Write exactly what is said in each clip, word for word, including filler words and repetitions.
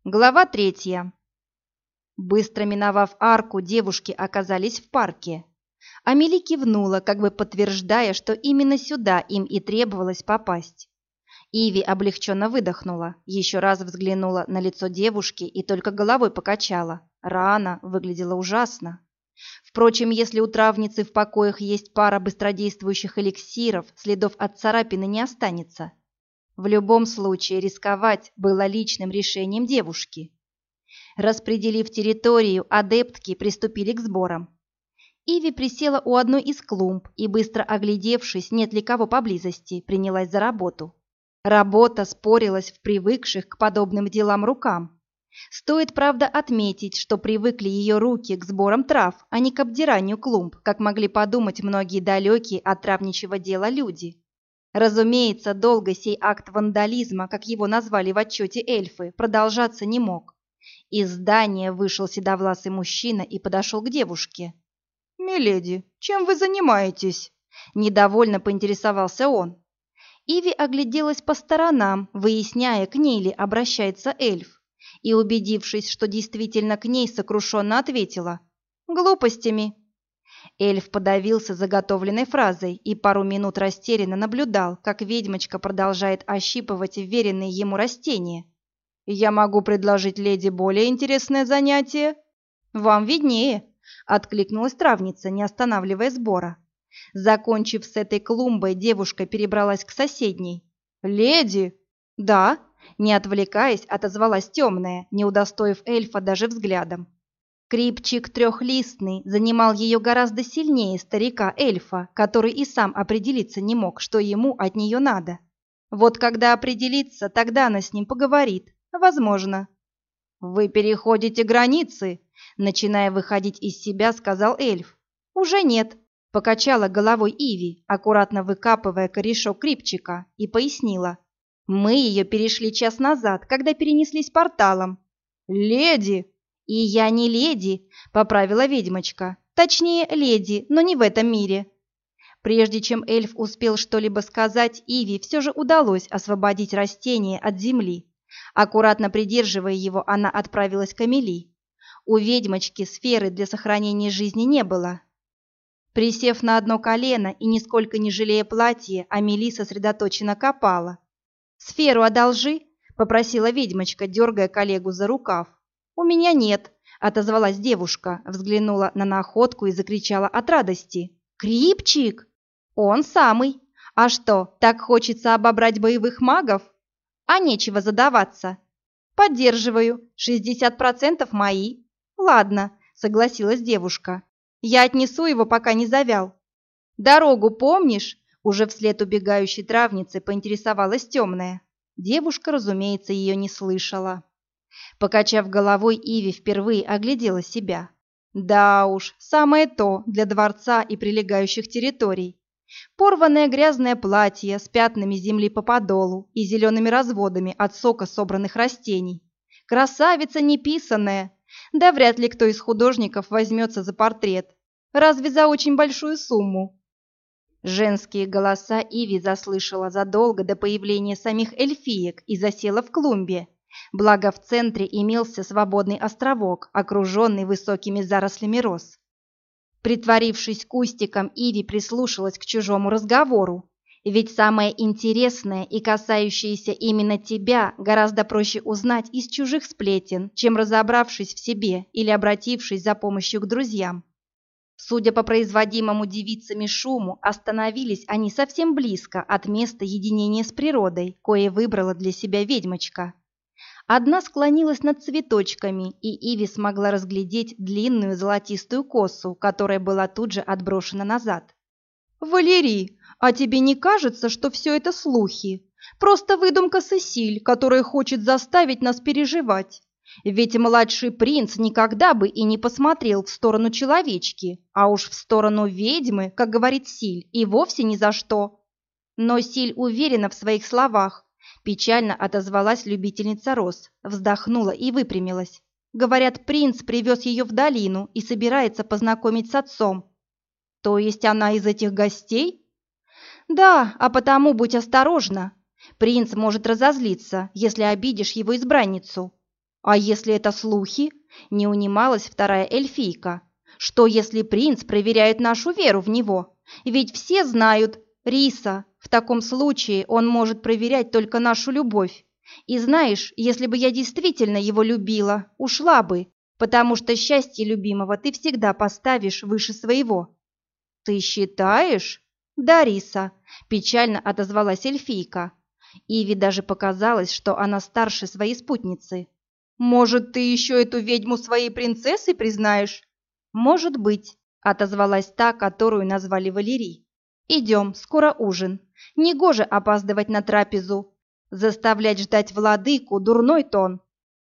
Глава третья. Быстро миновав арку, девушки оказались в парке. Амели кивнула, как бы подтверждая, что именно сюда им и требовалось попасть. Иви облегченно выдохнула, еще раз взглянула на лицо девушки и только головой покачала. Рана выглядела ужасно. Впрочем, если у травницы в покоях есть пара быстродействующих эликсиров, следов от царапины не останется. В любом случае рисковать было личным решением девушки. Распределив территорию, адептки приступили к сборам. Иви присела у одной из клумб и, быстро оглядевшись, нет ли кого поблизости, принялась за работу. Работа спорилась в привыкших к подобным делам рукам. Стоит, правда, отметить, что привыкли ее руки к сборам трав, а не к обдиранию клумб, как могли подумать многие далекие от травничьего дела люди. Разумеется, долго сей акт вандализма, как его назвали в отчете эльфы, продолжаться не мог. Из здания вышел седовласый мужчина и подошел к девушке. «Миледи, чем вы занимаетесь?» – недовольно поинтересовался он. Иви огляделась по сторонам, выясняя, к ней ли обращается эльф, и, убедившись, что действительно к ней, сокрушенно ответила: «Глупостями». Эльф подавился заготовленной фразой и пару минут растерянно наблюдал, как ведьмочка продолжает ощипывать вверенные ему растения. «Я могу предложить леди более интересное занятие?» «Вам виднее», — откликнулась травница, не останавливая сбора. Закончив с этой клумбой, девушка перебралась к соседней. «Леди!» «Да», — не отвлекаясь, отозвалась темная, не удостоив эльфа даже взглядом. Крипчик трехлистный занимал ее гораздо сильнее старика-эльфа, который и сам определиться не мог, что ему от нее надо. Вот когда определится, тогда она с ним поговорит. Возможно. «Вы переходите границы», — начиная выходить из себя, сказал эльф. «Уже нет», — покачала головой Иви, аккуратно выкапывая корешок крипчика, и пояснила. «Мы ее перешли час назад, когда перенеслись порталом». «Леди!» «И я не леди», — поправила ведьмочка. «Точнее, леди, но не в этом мире». Прежде чем эльф успел что-либо сказать, Иви все же удалось освободить растение от земли. Аккуратно придерживая его, она отправилась к Амели. У ведьмочки сферы для сохранения жизни не было. Присев на одно колено и нисколько не жалея платья, Амели сосредоточенно копала. «Сферу одолжи», — попросила ведьмочка, дергая коллегу за рукав. «У меня нет», — отозвалась девушка, взглянула на находку и закричала от радости. «Крипчик! Он самый! А что, так хочется обобрать боевых магов? А нечего задаваться. Поддерживаю, шестьдесят процентов мои». «Ладно», — согласилась девушка. «Я отнесу его, пока не завял». «Дорогу помнишь?» — уже вслед убегающей травницы поинтересовалась темная. Девушка, разумеется, ее не слышала. Покачав головой, Иви впервые оглядела себя. Да уж, самое то для дворца и прилегающих территорий. Порванное грязное платье с пятнами земли по подолу и зелеными разводами от сока собранных растений. Красавица неписаная. Да вряд ли кто из художников возьмется за портрет. Разве за очень большую сумму? Женские голоса Иви заслышала задолго до появления самих эльфиек и засела в клумбе. Благо в центре имелся свободный островок, окруженный высокими зарослями роз. Притворившись кустиком, Иви прислушалась к чужому разговору. Ведь самое интересное и касающееся именно тебя гораздо проще узнать из чужих сплетен, чем разобравшись в себе или обратившись за помощью к друзьям. Судя по производимому девицами шуму, остановились они совсем близко от места единения с природой, кое выбрала для себя ведьмочка. Одна склонилась над цветочками, и Иви смогла разглядеть длинную золотистую косу, которая была тут же отброшена назад. «Валерий, а тебе не кажется, что все это слухи? Просто выдумка Сесиль, которая хочет заставить нас переживать? Ведь младший принц никогда бы и не посмотрел в сторону человечки, а уж в сторону ведьмы, как говорит Силь, и вовсе ни за что». Но Силь уверена в своих словах. Печально отозвалась любительница роз, вздохнула и выпрямилась. Говорят, принц привез ее в долину и собирается познакомить с отцом. То есть она из этих гостей? Да, а потому будь осторожна. Принц может разозлиться, если обидишь его избранницу. «А если это слухи?» – не унималась вторая эльфийка. «Что, если принц проверяет нашу веру в него? Ведь все знают, Риса, в таком случае он может проверять только нашу любовь. И знаешь, если бы я действительно его любила, ушла бы, потому что счастье любимого ты всегда поставишь выше своего». «Ты считаешь?» «Да, Риса», – печально отозвалась эльфийка. Иви даже показалось, что она старше своей спутницы. «Может, ты еще эту ведьму своей принцессой признаешь?» «Может быть», — отозвалась та, которую назвали Валерий. «Идем, скоро ужин. Негоже опаздывать на трапезу. Заставлять ждать владыку — дурной тон».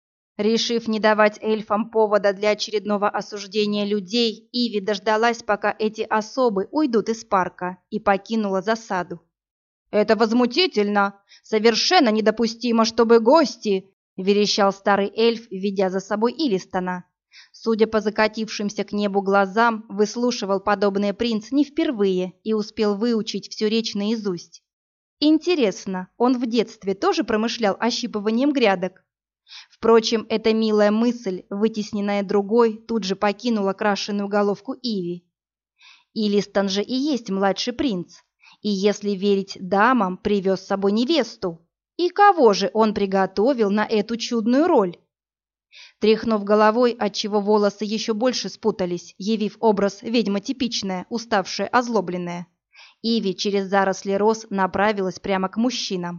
Решив не давать эльфам повода для очередного осуждения людей, Иви дождалась, пока эти особы уйдут из парка, и покинула засаду. «Это возмутительно! Совершенно недопустимо, чтобы гости!» — верещал старый эльф, ведя за собой Илистона. Судя по закатившимся к небу глазам, выслушивал подобное принц не впервые и успел выучить всю речь наизусть. Интересно, он в детстве тоже промышлял ощипыванием грядок? Впрочем, эта милая мысль, вытесненная другой, тут же покинула крашеную головку Иви. Илистон же и есть младший принц, и, если верить дамам, привез с собой невесту. И кого же он приготовил на эту чудную роль? Тряхнув головой, отчего волосы еще больше спутались, явив образ ведьма типичная, уставшая, озлобленная, Иви через заросли роз направилась прямо к мужчинам.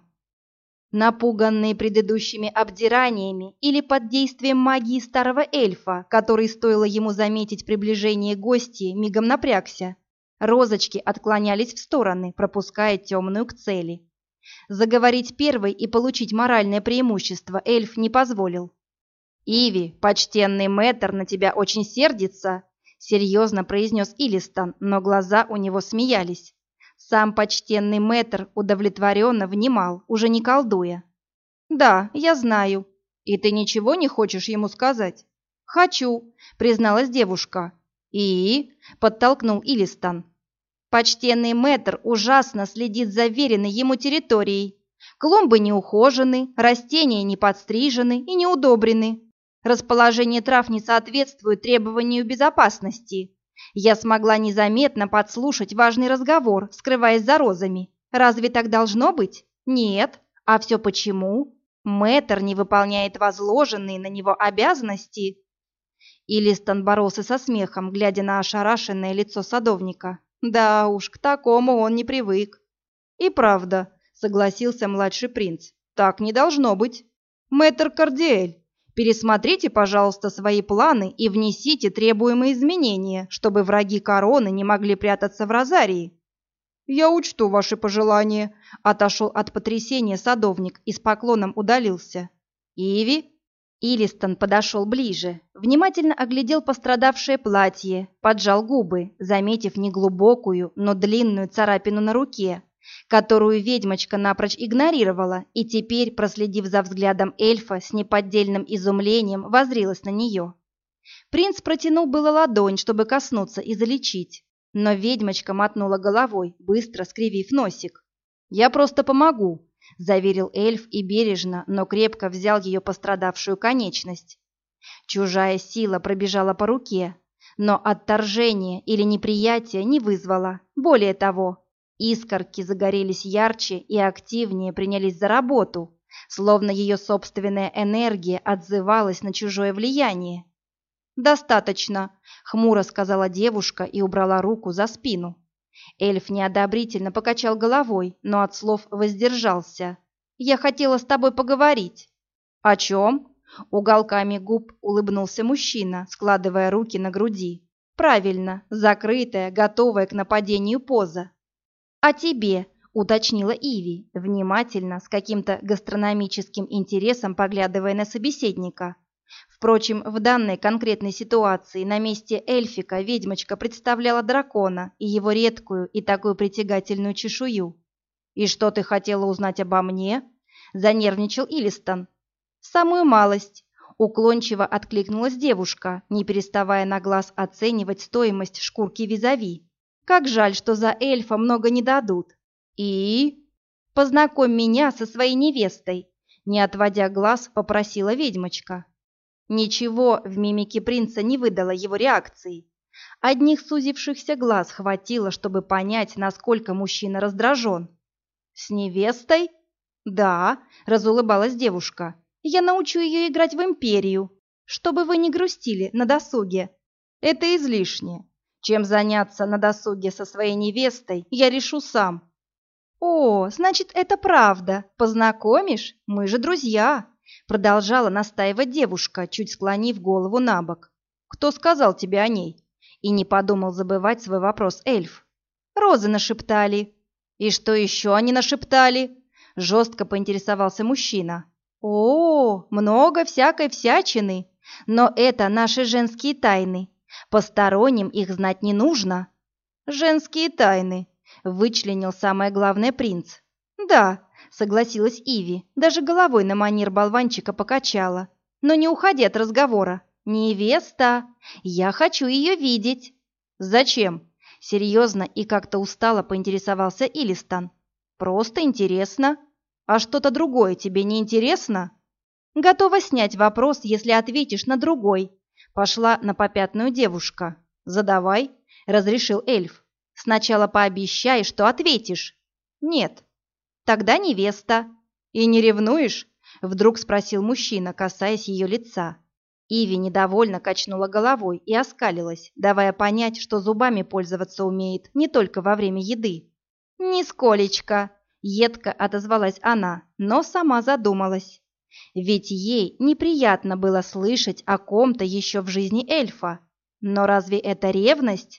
Напуганные предыдущими обдираниями или под действием магии старого эльфа, который, стоило ему заметить приближение гостей, мигом напрягся, розочки отклонялись в стороны, пропуская темную к цели. Заговорить первой и получить моральное преимущество эльф не позволил. «Иви, почтенный мэтр на тебя очень сердится», — серьезно произнес Илистон, но глаза у него смеялись. Сам почтенный мэтр удовлетворенно внимал, уже не колдуя. «Да, я знаю. И ты ничего не хочешь ему сказать?» «Хочу», — призналась девушка. «И?» — подтолкнул Илистон. «Почтенный мэтр ужасно следит за веренной ему территорией. Клумбы не ухожены, растения не подстрижены и не удобрены. Расположение трав не соответствует требованию безопасности. Я смогла незаметно подслушать важный разговор, скрываясь за розами. Разве так должно быть? Нет. А все почему? Мэтр не выполняет возложенные на него обязанности». Илистон боролся со смехом, глядя на ошарашенное лицо садовника. Да уж, к такому он не привык. «И правда», — согласился младший принц, — «так не должно быть. Мэтр Кардиэль, пересмотрите, пожалуйста, свои планы и внесите требуемые изменения, чтобы враги короны не могли прятаться в розарии». «Я учту ваши пожелания», — отошел от потрясения садовник и с поклоном удалился. «Иви?» Илистон подошел ближе, внимательно оглядел пострадавшее платье, поджал губы, заметив неглубокую, но длинную царапину на руке, которую ведьмочка напрочь игнорировала, и теперь, проследив за взглядом эльфа, с неподдельным изумлением воззрилась на нее. Принц протянул было ладонь, чтобы коснуться и залечить, но ведьмочка мотнула головой, быстро скривив носик. «Я просто помогу», — заверил эльф и бережно, но крепко взял ее пострадавшую конечность. Чужая сила пробежала по руке, но отторжения или неприятия не вызвала. Более того, искорки загорелись ярче и активнее принялись за работу, словно ее собственная энергия отзывалась на чужое влияние. «Достаточно», — хмуро сказала девушка и убрала руку за спину. Эльф неодобрительно покачал головой, но от слов воздержался. «Я хотела с тобой поговорить». «О чем?» — уголками губ улыбнулся мужчина, складывая руки на груди. «Правильно, закрытая, готовая к нападению поза». «О тебе», — уточнила Иви, внимательно, с каким-то гастрономическим интересом поглядывая на собеседника. Впрочем, в данной конкретной ситуации на месте эльфика ведьмочка представляла дракона и его редкую и такую притягательную чешую. «И что ты хотела узнать обо мне?» — занервничал Илистон. «Самую малость», — уклончиво откликнулась девушка, не переставая на глаз оценивать стоимость шкурки визави. «Как жаль, что за эльфа много не дадут». «И?» «Познакомь меня со своей невестой», — не отводя глаз, попросила ведьмочка. Ничего в мимике принца не выдало его реакции. Одних сузившихся глаз хватило, чтобы понять, насколько мужчина раздражен. «С невестой?» «Да», — разулыбалась девушка. «Я научу ее играть в империю, чтобы вы не грустили на досуге». «Это излишне. Чем заняться на досуге со своей невестой, я решу сам». «О, значит, это правда. Познакомишь? Мы же друзья», — продолжала настаивать девушка, чуть склонив голову на бок. «Кто сказал тебе о ней?» И не подумал забывать свой вопрос эльф. «Розы нашептали». «И что еще они нашептали?» — жестко поинтересовался мужчина. «О, много всякой всячины, но это наши женские тайны. Посторонним их знать не нужно». «Женские тайны», — вычленил самое главное принц. «Да», — согласилась Иви, даже головой на манер болванчика покачала. «Но не уходи от разговора. Невеста! Я хочу ее видеть!» «Зачем?» — серьезно и как-то устало поинтересовался Илистан. «Просто интересно. А что-то другое тебе не интересно?» «Готова снять вопрос, если ответишь на другой», — пошла на попятную девушка. «Задавай», — разрешил эльф. «Сначала пообещай, что ответишь». «Нет». «Тогда невеста». «И не ревнуешь?» — вдруг спросил мужчина, касаясь ее лица. Иви недовольно качнула головой и оскалилась, давая понять, что зубами пользоваться умеет не только во время еды. «Нисколечко», — едко отозвалась она, но сама задумалась. Ведь ей неприятно было слышать о ком-то еще в жизни эльфа. Но разве это ревность?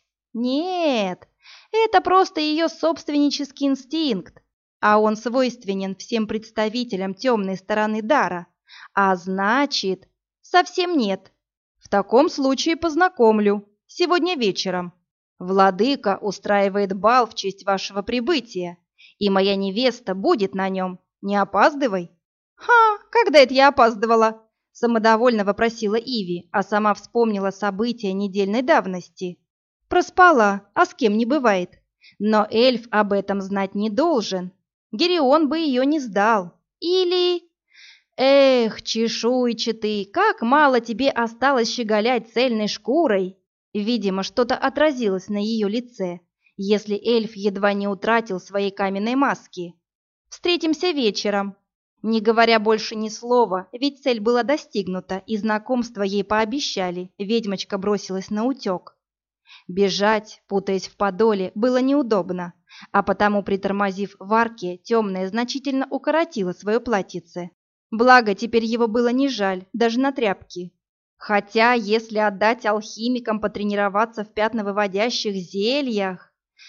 Нет, это просто ее собственнический инстинкт, а он свойственен всем представителям темной стороны дара. А значит... «Совсем нет. В таком случае познакомлю. Сегодня вечером. Владыка устраивает бал в честь вашего прибытия, и моя невеста будет на нем. Не опаздывай». «Ха, когда это я опаздывала?» – самодовольно вопросила Иви, а сама вспомнила события недельной давности. Проспала, а с кем не бывает. Но эльф об этом знать не должен. Герион бы ее не сдал. Или... «Эх, чешуйчатый, как мало тебе осталось щеголять цельной шкурой!» Видимо, что-то отразилось на ее лице, если эльф едва не утратил своей каменной маски. «Встретимся вечером». Не говоря больше ни слова, ведь цель была достигнута, и знакомство ей пообещали, ведьмочка бросилась на утек. Бежать, путаясь в подоле, было неудобно, а потому, притормозив в арке, темная значительно укоротила свое платьице. Благо, теперь его было не жаль, даже на тряпки. Хотя, если отдать алхимикам потренироваться в пятновыводящих зельях...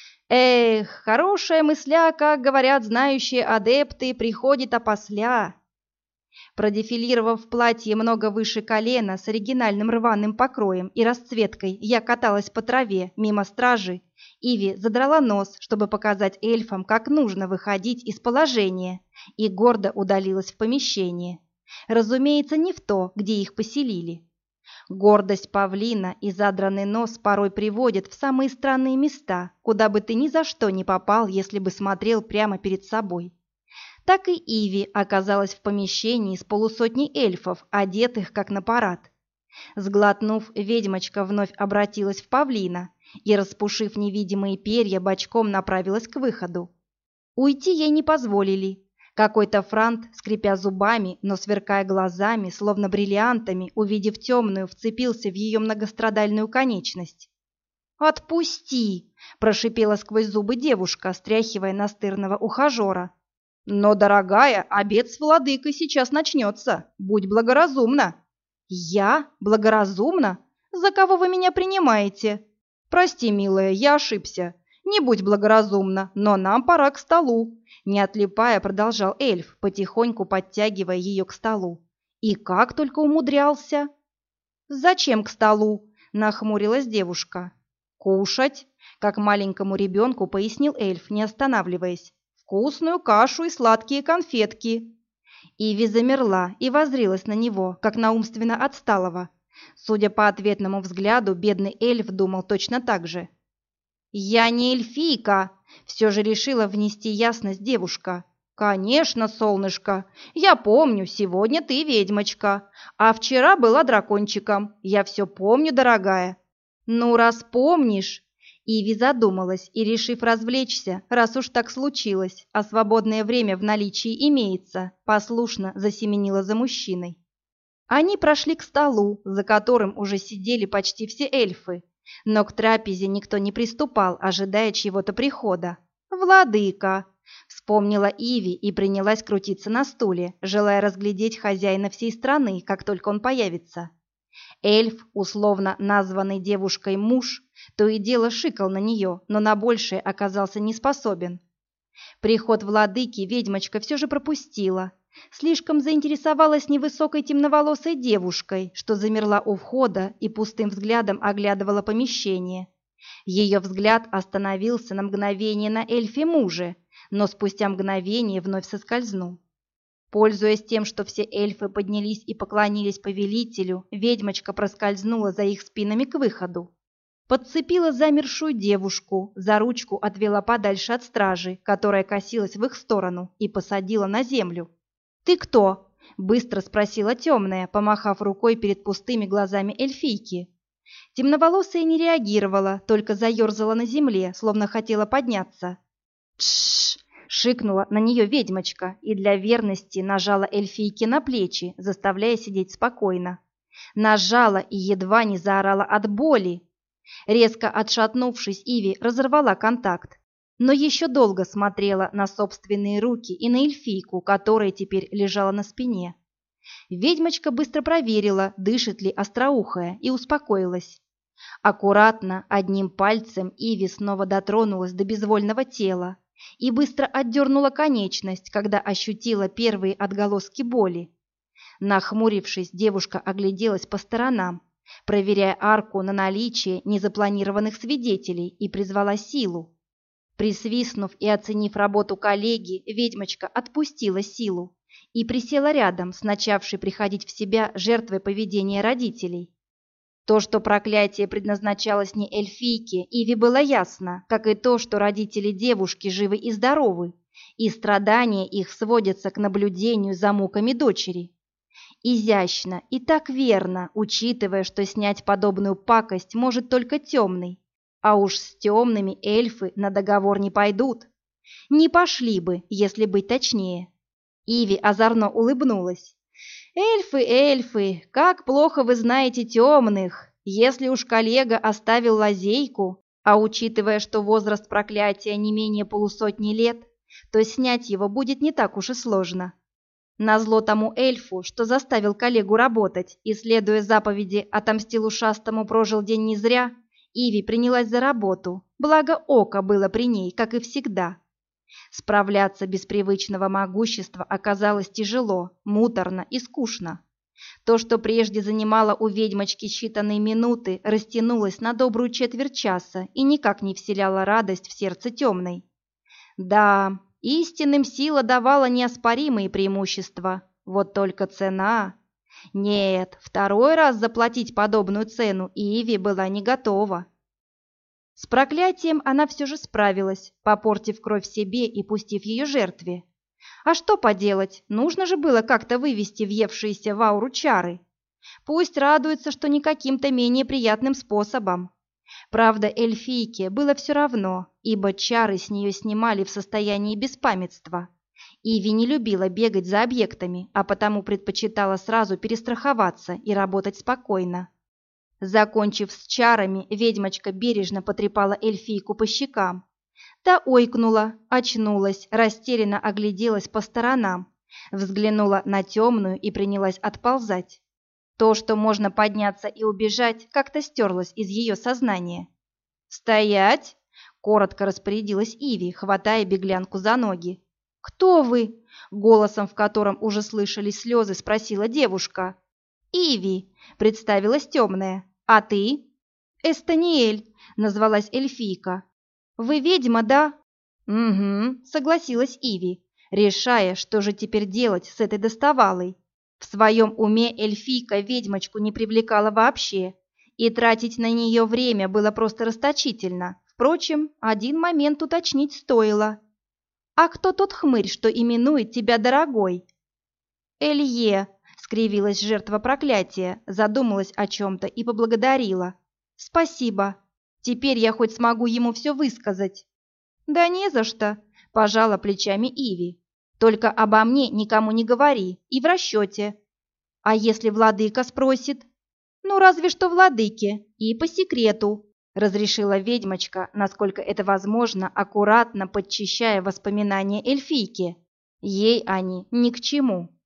Эх, хорошая мысля, как говорят знающие адепты, приходит опосля. Продефилировав в платье много выше колена с оригинальным рваным покроем и расцветкой, я каталась по траве мимо стражи. Иви задрала нос, чтобы показать эльфам, как нужно выходить из положения, и гордо удалилась в помещение. Разумеется, не в то, где их поселили. Гордость павлина и задранный нос порой приводят в самые странные места, куда бы ты ни за что не попал, если бы смотрел прямо перед собой. Так и Иви оказалась в помещении с полусотней эльфов, одетых как на парад. Сглотнув, ведьмочка вновь обратилась в павлина и, распушив невидимые перья, бочком направилась к выходу. Уйти ей не позволили. Какой-то франт, скрипя зубами, но сверкая глазами, словно бриллиантами, увидев темную, вцепился в ее многострадальную конечность. «Отпусти!» – прошипела сквозь зубы девушка, стряхивая настырного ухажера. «Но, дорогая, обед с владыкой сейчас начнется. Будь благоразумна». «Я? Благоразумна? За кого вы меня принимаете?» «Прости, милая, я ошибся. Не будь благоразумна, но нам пора к столу», — не отлипая, продолжал эльф, потихоньку подтягивая ее к столу. «И как только умудрялся?» «Зачем к столу?» — нахмурилась девушка. «Кушать», — как маленькому ребенку пояснил эльф, не останавливаясь. «Вкусную кашу и сладкие конфетки». Иви замерла и воззрилась на него, как на умственно отсталого. Судя по ответному взгляду, бедный эльф думал точно так же. «Я не эльфийка», — все же решила внести ясность девушка. «Конечно, солнышко. Я помню, сегодня ты ведьмочка, а вчера была дракончиком. Я все помню, дорогая». «Ну, раз помнишь...» Иви задумалась и, решив развлечься, раз уж так случилось, а свободное время в наличии имеется, послушно засеменила за мужчиной. Они прошли к столу, за которым уже сидели почти все эльфы, но к трапезе никто не приступал, ожидая чьего-то прихода. «Владыка!» — вспомнила Иви и принялась крутиться на стуле, желая разглядеть хозяина всей страны, как только он появится. Эльф, условно названный девушкой муж, то и дело шикал на нее, но на большее оказался не способен. Приход владыки ведьмочка все же пропустила. Слишком заинтересовалась невысокой темноволосой девушкой, что замерла у входа и пустым взглядом оглядывала помещение. Ее взгляд остановился на мгновение на эльфе муже, но спустя мгновение вновь соскользнул. Пользуясь тем, что все эльфы поднялись и поклонились повелителю, ведьмочка проскользнула за их спинами к выходу. Подцепила замершую девушку, за ручку отвела подальше от стражи, которая косилась в их сторону, и посадила на землю. «Ты кто?» – быстро спросила темная, помахав рукой перед пустыми глазами эльфийки. Темноволосая не реагировала, только заерзала на земле, словно хотела подняться. «Тш!» – шикнула на нее ведьмочка и для верности нажала эльфийке на плечи, заставляя сидеть спокойно. Нажала и едва не заорала от боли. Резко отшатнувшись, Иви разорвала контакт, но еще долго смотрела на собственные руки и на эльфийку, которая теперь лежала на спине. Ведьмочка быстро проверила, дышит ли остроухая, и успокоилась. Аккуратно, одним пальцем Иви снова дотронулась до безвольного тела и быстро отдернула конечность, когда ощутила первые отголоски боли. Нахмурившись, девушка огляделась по сторонам, проверяя арку на наличие незапланированных свидетелей, и призвала силу. Присвистнув и оценив работу коллеги, ведьмочка отпустила силу и присела рядом с начавшей приходить в себя жертвой поведения родителей. То, что проклятие предназначалось не эльфийке, Иви было ясно, как и то, что родители девушки живы и здоровы, и страдания их сводятся к наблюдению за муками дочери. Изящно и так верно, учитывая, что снять подобную пакость может только темный. А уж с темными эльфы на договор не пойдут. Не пошли бы, если быть точнее. Иви озорно улыбнулась. «Эльфы, эльфы, как плохо вы знаете темных! Если уж коллега оставил лазейку, а учитывая, что возраст проклятия не менее полусотни лет, то снять его будет не так уж и сложно». Назло тому эльфу, что заставил коллегу работать и, следуя заповеди, отомстил ушастому, прожил день не зря, Иви принялась за работу, благо око было при ней, как и всегда. Справляться без привычного могущества оказалось тяжело, муторно и скучно. То, что прежде занимало у ведьмочки считанные минуты, растянулось на добрую четверть часа и никак не вселяло радость в сердце темной. Да, истинным сила давала неоспоримые преимущества, вот только цена... Нет, второй раз заплатить подобную цену Иви была не готова. С проклятием она все же справилась, попортив кровь себе и пустив ее жертве. А что поделать, нужно же было как-то вывести въевшиеся в ауру чары. Пусть радуется, что не каким-то менее приятным способом. Правда, эльфийке было все равно, ибо чары с нее снимали в состоянии беспамятства. Иви не любила бегать за объектами, а потому предпочитала сразу перестраховаться и работать спокойно. Закончив с чарами, ведьмочка бережно потрепала эльфийку по щекам. Та ойкнула, очнулась, растерянно огляделась по сторонам, взглянула на темную и принялась отползать. То, что можно подняться и убежать, как-то стерлось из ее сознания. «Стоять!» — коротко распорядилась Иви, хватая беглянку за ноги. «Кто вы?» — голосом, в котором уже слышались слезы, спросила девушка. «Иви», — представилась темная. «А ты?» «Эстаниэль», — назвалась эльфийка. «Вы ведьма, да?» «Угу», — согласилась Иви, решая, что же теперь делать с этой доставалой. В своем уме эльфийка ведьмочку не привлекала вообще, и тратить на нее время было просто расточительно. Впрочем, один момент уточнить стоило. А кто тот хмырь, что именует тебя дорогой?» «Элье», — скривилась жертва проклятия, задумалась о чем-то и поблагодарила. «Спасибо. Теперь я хоть смогу ему все высказать». «Да не за что», — пожала плечами Иви. «Только обо мне никому не говори и в расчете. А если владыка спросит?» «Ну, разве что владыке, и по секрету», — разрешила ведьмочка, насколько это возможно, аккуратно подчищая воспоминания эльфийки. Ей они ни к чему.